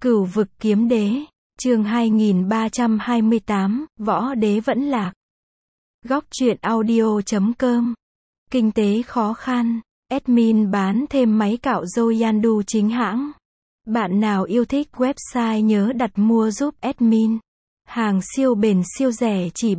Cửu vực kiếm đế, chương 2328, võ đế vẫn lạc. Góc truyện audio.com. Kinh tế khó khăn, admin bán thêm máy cạo râu Yandu chính hãng. Bạn nào yêu thích website nhớ đặt mua giúp admin. Hàng siêu bền siêu rẻ chỉ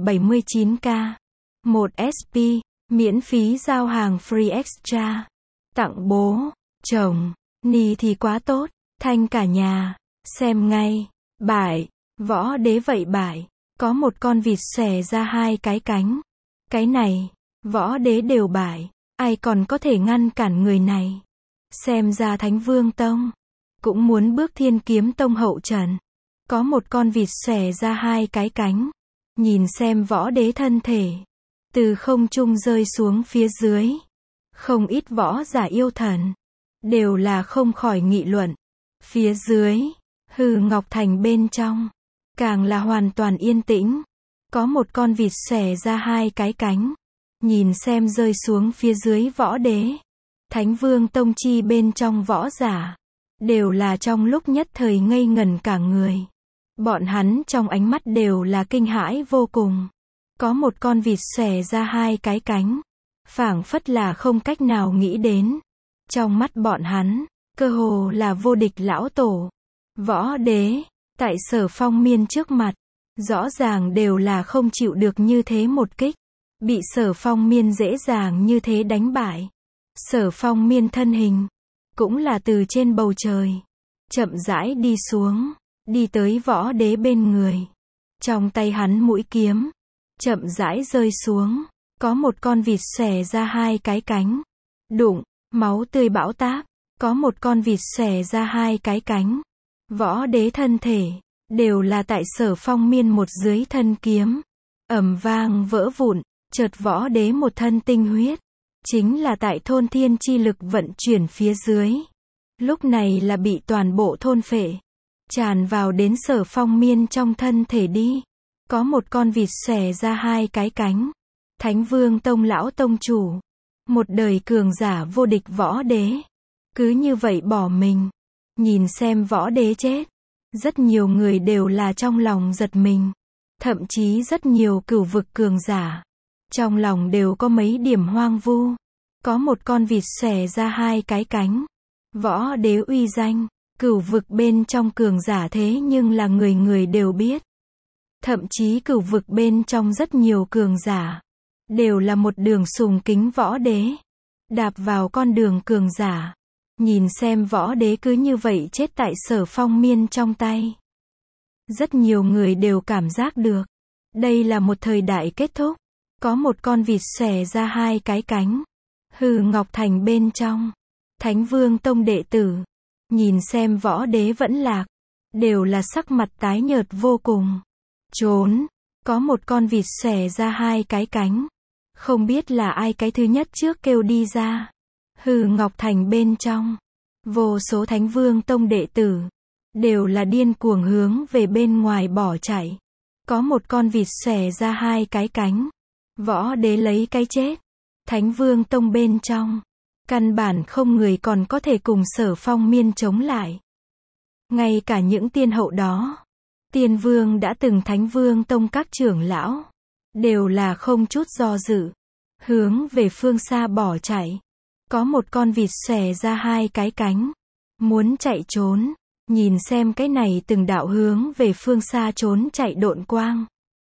79k. 1 SP, miễn phí giao hàng free extra. Tặng bố, chồng, ni thì quá tốt, thanh cả nhà. Xem ngay, bại, võ đế vậy bại, có một con vịt xòe ra hai cái cánh. Cái này, võ đế đều bại, ai còn có thể ngăn cản người này. Xem ra Thánh Vương Tông cũng muốn bước Thiên Kiếm Tông hậu trận. Có một con vịt xòe ra hai cái cánh. Nhìn xem võ đế thân thể từ không trung rơi xuống phía dưới. Không ít võ giả yêu thần đều là không khỏi nghị luận. Phía dưới, Hư Ngọc Thành bên trong càng là hoàn toàn yên tĩnh. Có một con vịt xòe ra hai cái cánh. Nhìn xem rơi xuống phía dưới võ đế. Thánh Vương Tông chi bên trong võ giả đều là trong lúc nhất thời ngây ngẩn cả người. Bọn hắn trong ánh mắt đều là kinh hãi vô cùng. Có một con vịt xòe ra hai cái cánh, phảng phất là không cách nào nghĩ đến. Trong mắt bọn hắn, cơ hồ là vô địch lão tổ. Võ đế, tại Sở Phong Miên trước mặt, rõ ràng đều là không chịu được như thế một kích. Bị Sở Phong Miên dễ dàng như thế đánh bại. Sở Phong Miên thân hình cũng là từ trên bầu trời chậm rãi đi xuống, đi tới võ đế bên người. Trong tay hắn mũi kiếm chậm rãi rơi xuống. Có một con vịt xòe ra hai cái cánh. Đụng, máu tươi bão táp. Có một con vịt xòe ra hai cái cánh. Võ đế thân thể đều là tại Sở Phong Miên một dưới thân kiếm ầm vang vỡ vụn. Chợt võ đế một thân tinh huyết chính là tại thôn thiên chi lực vận chuyển phía dưới. Lúc này là bị toàn bộ thôn phệ, tràn vào đến Sở Phong Miên trong thân thể đi. Có một con vịt xòe ra hai cái cánh. Thánh Vương Tông lão tông chủ, một đời cường giả vô địch võ đế, cứ như vậy bỏ mình. Nhìn xem võ đế chết, rất nhiều người đều là trong lòng giật mình. Thậm chí rất nhiều cửu vực cường giả trong lòng đều có mấy điểm hoang vu. Có một con vịt xòe ra hai cái cánh. Võ đế uy danh, cửu vực bên trong cường giả thế nhưng là người người đều biết. Thậm chí cửu vực bên trong rất nhiều cường giả đều là một đường sùng kính võ đế, đạp vào con đường cường giả. Nhìn xem võ đế cứ như vậy chết tại Sở Phong Miên trong tay. Rất nhiều người đều cảm giác được đây là một thời đại kết thúc. Có một con vịt xòe ra hai cái cánh. Hư Ngọc Thành bên trong, Thánh Vương Tông đệ tử nhìn xem võ đế vẫn lạc, đều là sắc mặt tái nhợt vô cùng. Trốn, có một con vịt xòe ra hai cái cánh. Không biết là ai cái thứ nhất trước kêu đi ra. Hư Ngọc Thành bên trong, vô số Thánh Vương Tông đệ tử đều là điên cuồng hướng về bên ngoài bỏ chạy. Có một con vịt xòe ra hai cái cánh. Võ đế lấy cái chết. Thánh Vương Tông bên trong, căn bản không người còn có thể cùng Sở Phong Miên chống lại. Ngay cả những tiên hậu đó, tiên vương đã từng Thánh Vương Tông các trưởng lão, đều là không chút do dự, hướng về phương xa bỏ chạy. Có một con vịt xòe ra hai cái cánh, muốn chạy trốn. Nhìn xem cái này từng đạo hướng về phương xa trốn chạy độn quang.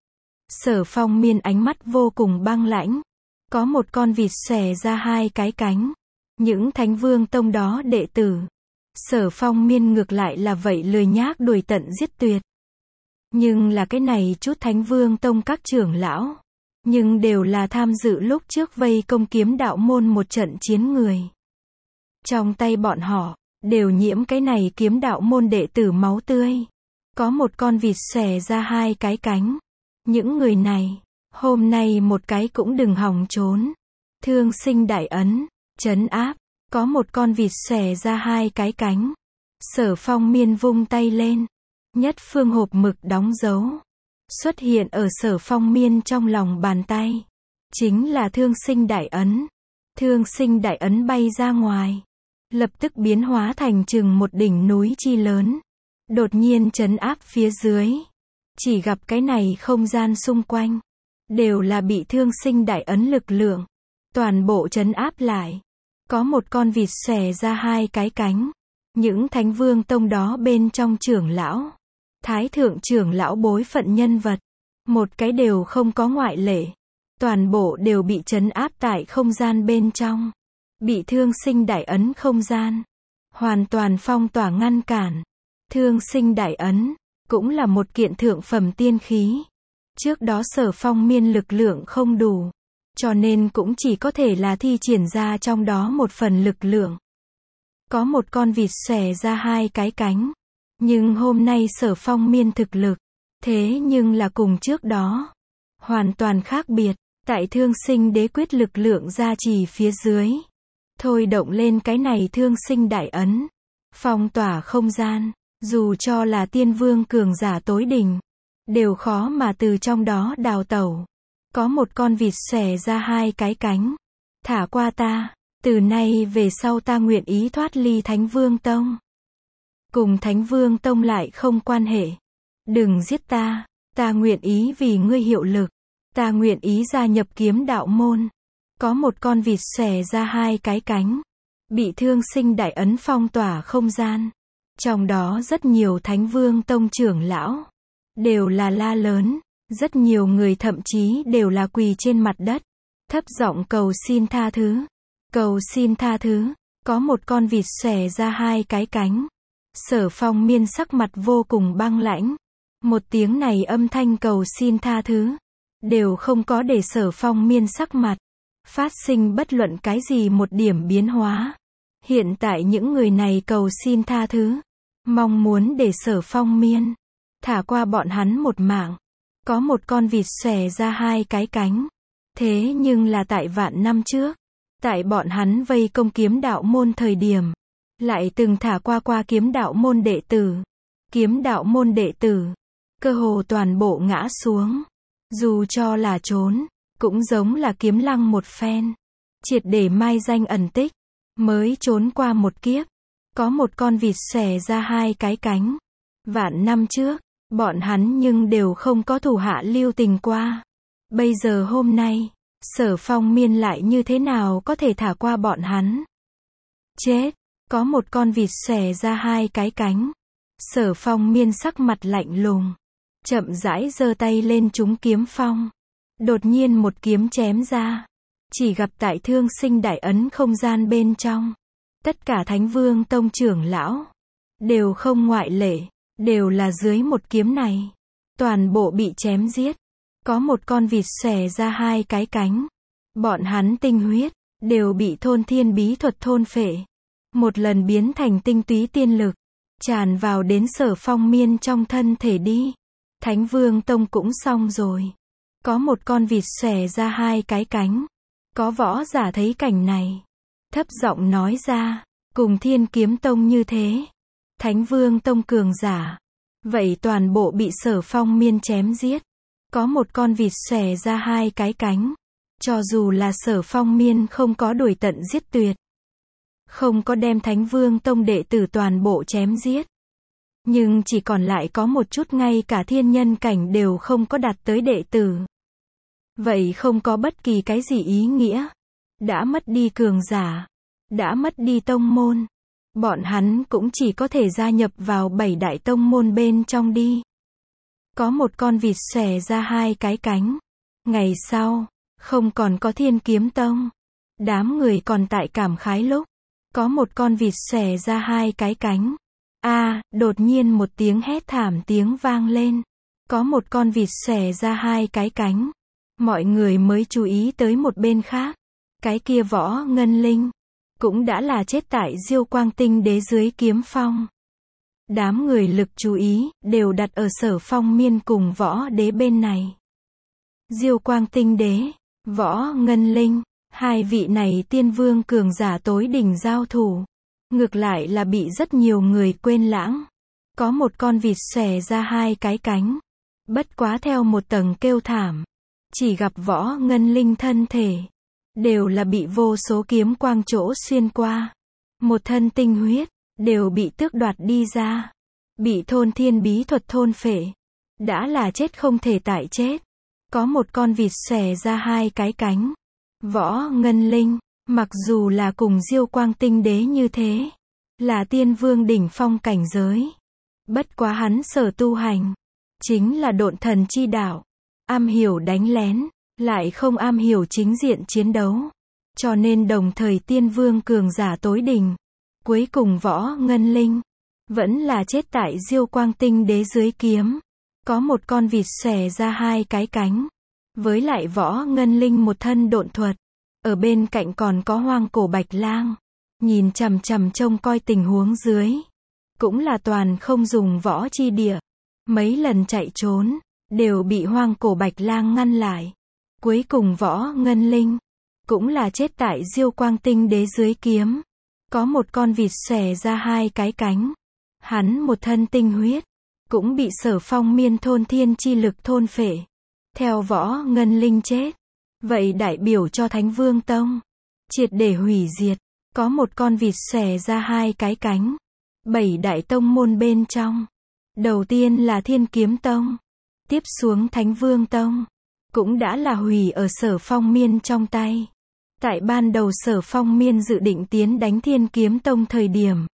Sở Phong Miên ánh mắt vô cùng băng lãnh. Có một con vịt xòe ra hai cái cánh. Những Thánh Vương Tông đó đệ tử, Sở Phong Miên ngược lại là vậy lười nhác đuổi tận giết tuyệt. Nhưng là cái này chút Thánh Vương Tông các trưởng lão, nhưng đều là tham dự lúc trước vây công Kiếm Đạo môn một trận chiến người. Trong tay bọn họ đều nhiễm cái này Kiếm Đạo môn đệ tử máu tươi. Có một con vịt xòe ra hai cái cánh. Những người này, hôm nay một cái cũng đừng hòng trốn. Thương sinh đại ấn, trấn áp. Có một con vịt xòe ra hai cái cánh. Sở Phong Miên vung tay lên. Nhất phương hộp mực đóng dấu xuất hiện ở Sở Phong Miên trong lòng bàn tay. Chính là thương sinh đại ấn. Thương sinh đại ấn bay ra ngoài, lập tức biến hóa thành chừng một đỉnh núi chi lớn. đột nhiên trấn áp phía dưới. Chỉ gặp cái này không gian xung quanh, đều là bị thương sinh đại ấn lực lượng. Toàn bộ trấn áp lại. Có một con vịt xòe ra hai cái cánh. Những Thánh Vương Tông đó bên trong trưởng lão, Thái thượng trưởng lão bối phận nhân vật, một cái đều không có ngoại lệ. Toàn bộ đều bị trấn áp tại không gian bên trong. Bị thương sinh đại ấn không gian. Hoàn toàn phong tỏa ngăn cản. Thương sinh đại ấn, cũng là một kiện thượng phẩm tiên khí. Trước đó Sở Phong Miên lực lượng không đủ, cho nên cũng chỉ có thể là thi triển ra trong đó một phần lực lượng. Có một con vịt xòe ra hai cái cánh. Nhưng hôm nay Sở Phong Miên thực lực, thế nhưng là cùng trước đó. Hoàn toàn khác biệt, tại thương sinh đế quyết lực lượng gia trì phía dưới. Thôi động lên cái này thương sinh đại ấn. Phong tỏa không gian, dù cho là tiên vương cường giả tối đỉnh, đều khó mà từ trong đó đào tẩu. Có một con vịt xòe ra hai cái cánh. Thả qua ta, từ nay về sau ta nguyện ý thoát ly Thánh Vương Tông. Cùng Thánh Vương Tông lại không quan hệ. Đừng giết ta, ta nguyện ý vì ngươi hiệu lực. Ta nguyện ý gia nhập kiếm đạo môn. Có một con vịt xòe ra hai cái cánh. Bị thương sinh đại ấn phong tỏa không gian. Trong đó rất nhiều Thánh Vương Tông trưởng lão, đều là la lớn. Rất nhiều người thậm chí đều là quỳ trên mặt đất, thấp giọng cầu xin tha thứ. Cầu xin tha thứ. Có một con vịt xòe ra hai cái cánh. Sở Phong Miên sắc mặt vô cùng băng lãnh. Một tiếng này âm thanh cầu xin tha thứ, đều không có để Sở Phong Miên sắc mặt phát sinh bất luận cái gì một điểm biến hóa. Hiện tại những người này cầu xin tha thứ, mong muốn để Sở Phong Miên thả qua bọn hắn một mạng. Có một con vịt xòe ra hai cái cánh. Thế nhưng là tại vạn năm trước, tại bọn hắn vây công kiếm đạo môn thời điểm, lại từng thả qua kiếm đạo môn đệ tử. Kiếm đạo môn đệ tử, cơ hồ toàn bộ ngã xuống. Dù cho là trốn, cũng giống là kiếm lăng một phen. Triệt để mai danh ẩn tích, mới trốn qua một kiếp. Có một con vịt xòe ra hai cái cánh. Vạn năm trước, bọn hắn nhưng đều không có thủ hạ lưu tình qua. Bây giờ hôm nay, Sở Phong Miên lại như thế nào có thể thả qua bọn hắn? Chết! Có một con vịt xòe ra hai cái cánh. Sở Phong Miên sắc mặt lạnh lùng, chậm rãi giơ tay lên trúng kiếm phong. Đột nhiên một kiếm chém ra. Chỉ gặp tại thương sinh đại ấn không gian bên trong, tất cả Thánh Vương Tông trưởng lão, đều không ngoại lệ, đều là dưới một kiếm này. Toàn bộ bị chém giết. Có một con vịt xòe ra hai cái cánh. Bọn hắn tinh huyết, đều bị thôn thiên bí thuật thôn phệ. Một lần biến thành tinh túy tiên lực, tràn vào đến Sở Phong Miên trong thân thể đi. Thánh Vương Tông cũng xong rồi. Có một con vịt xòe ra hai cái cánh. Có võ giả thấy cảnh này, thấp giọng nói ra, cùng Thiên Kiếm Tông như thế. Thánh Vương Tông cường giả, vậy toàn bộ bị Sở Phong Miên chém giết. Có một con vịt xòe ra hai cái cánh. Cho dù là Sở Phong Miên không có đuổi tận giết tuyệt, không có đem Thánh Vương Tông đệ tử toàn bộ chém giết, nhưng chỉ còn lại có một chút ngay cả thiên nhân cảnh đều không có đạt tới đệ tử. Vậy không có bất kỳ cái gì ý nghĩa. Đã mất đi cường giả, đã mất đi tông môn, bọn hắn cũng chỉ có thể gia nhập vào 7 đại tông môn bên trong đi. Có một con vịt xòe ra hai cái cánh. Ngày sau, không còn có Thiên Kiếm Tông. Đám người còn tại cảm khái lúc, có một con vịt xòe ra hai cái cánh. Đột nhiên một tiếng hét thảm tiếng vang lên. Có một con vịt xòe ra hai cái cánh. Mọi người mới chú ý tới một bên khác. Cái kia Võ Ngân Linh, cũng đã là chết tại Diêu Quang Tinh Đế dưới kiếm phong. Đám người lực chú ý, đều đặt ở Sở Phong Miên cùng Võ Đế bên này. Diêu Quang Tinh Đế, Võ Ngân Linh, hai vị này tiên vương cường giả tối đỉnh giao thủ. Ngược lại là bị rất nhiều người quên lãng. Có một con vịt xòe ra hai cái cánh. Bất quá theo một tầng kêu thảm. Chỉ gặp Võ Ngân Linh thân thể, đều là bị vô số kiếm quang chỗ xuyên qua. Một thân tinh huyết, đều bị tước đoạt đi ra. bị thôn thiên bí thuật thôn phệ. Đã là chết không thể tại chết. Có một con vịt xòe ra hai cái cánh. Võ Ngân Linh, mặc dù là cùng Diêu Quang Tinh Đế như thế, là tiên vương đỉnh phong cảnh giới. Bất quá hắn sở tu hành, chính là độn thần chi đạo. Am hiểu đánh lén, lại không am hiểu chính diện chiến đấu. Cho nên đồng thời tiên vương cường giả tối đỉnh. Cuối cùng Võ Ngân Linh, vẫn là chết tại Diêu Quang Tinh Đế dưới kiếm. Có một con vịt xòe ra hai cái cánh. Với lại Võ Ngân Linh một thân độn thuật. Ở bên cạnh còn có Hoang Cổ Bạch Lang. Nhìn chằm chằm trông coi tình huống dưới. Cũng là toàn không dùng võ chi địa. Mấy lần chạy trốn, đều bị Hoang Cổ Bạch Lang ngăn lại. Cuối cùng Võ Ngân Linh, cũng là chết tại Diêu Quang Tinh Đế dưới kiếm. Có một con vịt xòe ra hai cái cánh. Hắn một thân tinh huyết, cũng bị Sở Phong Miên thôn thiên chi lực thôn phệ. Theo Võ Ngân Linh chết, vậy đại biểu cho Thánh Vương Tông triệt để hủy diệt. Có một con vịt xòe ra hai cái cánh. 7 đại tông môn bên trong, đầu tiên là Thiên Kiếm Tông, tiếp xuống Thánh Vương Tông, cũng đã là hủy ở Sở Phong Miên trong tay. Tại ban đầu Sở Phong Miên dự định tiến đánh Thiên Kiếm Tông thời điểm,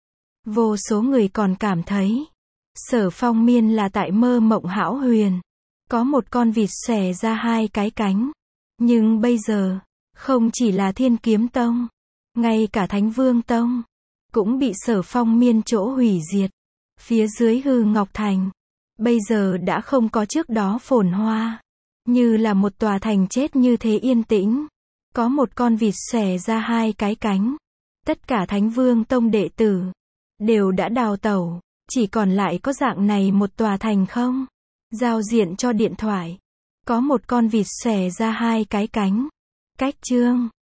vô số người còn cảm thấy Sở Phong Miên là tại mơ mộng hão huyền. Có một con vịt xòe ra hai cái cánh. Nhưng bây giờ, không chỉ là Thiên Kiếm Tông, ngay cả Thánh Vương Tông, cũng bị Sở Phong Miên chỗ hủy diệt. Phía dưới Hư Ngọc Thành, bây giờ đã không có trước đó phồn hoa. Như là một tòa thành chết như thế yên tĩnh. Có một con vịt xòe ra hai cái cánh. Tất cả Thánh Vương Tông đệ tử, đều đã đào tẩu. Chỉ còn lại có dạng này một tòa thành không? Giao diện cho điện thoại. Có một con vịt xòe ra hai cái cánh. Cách chương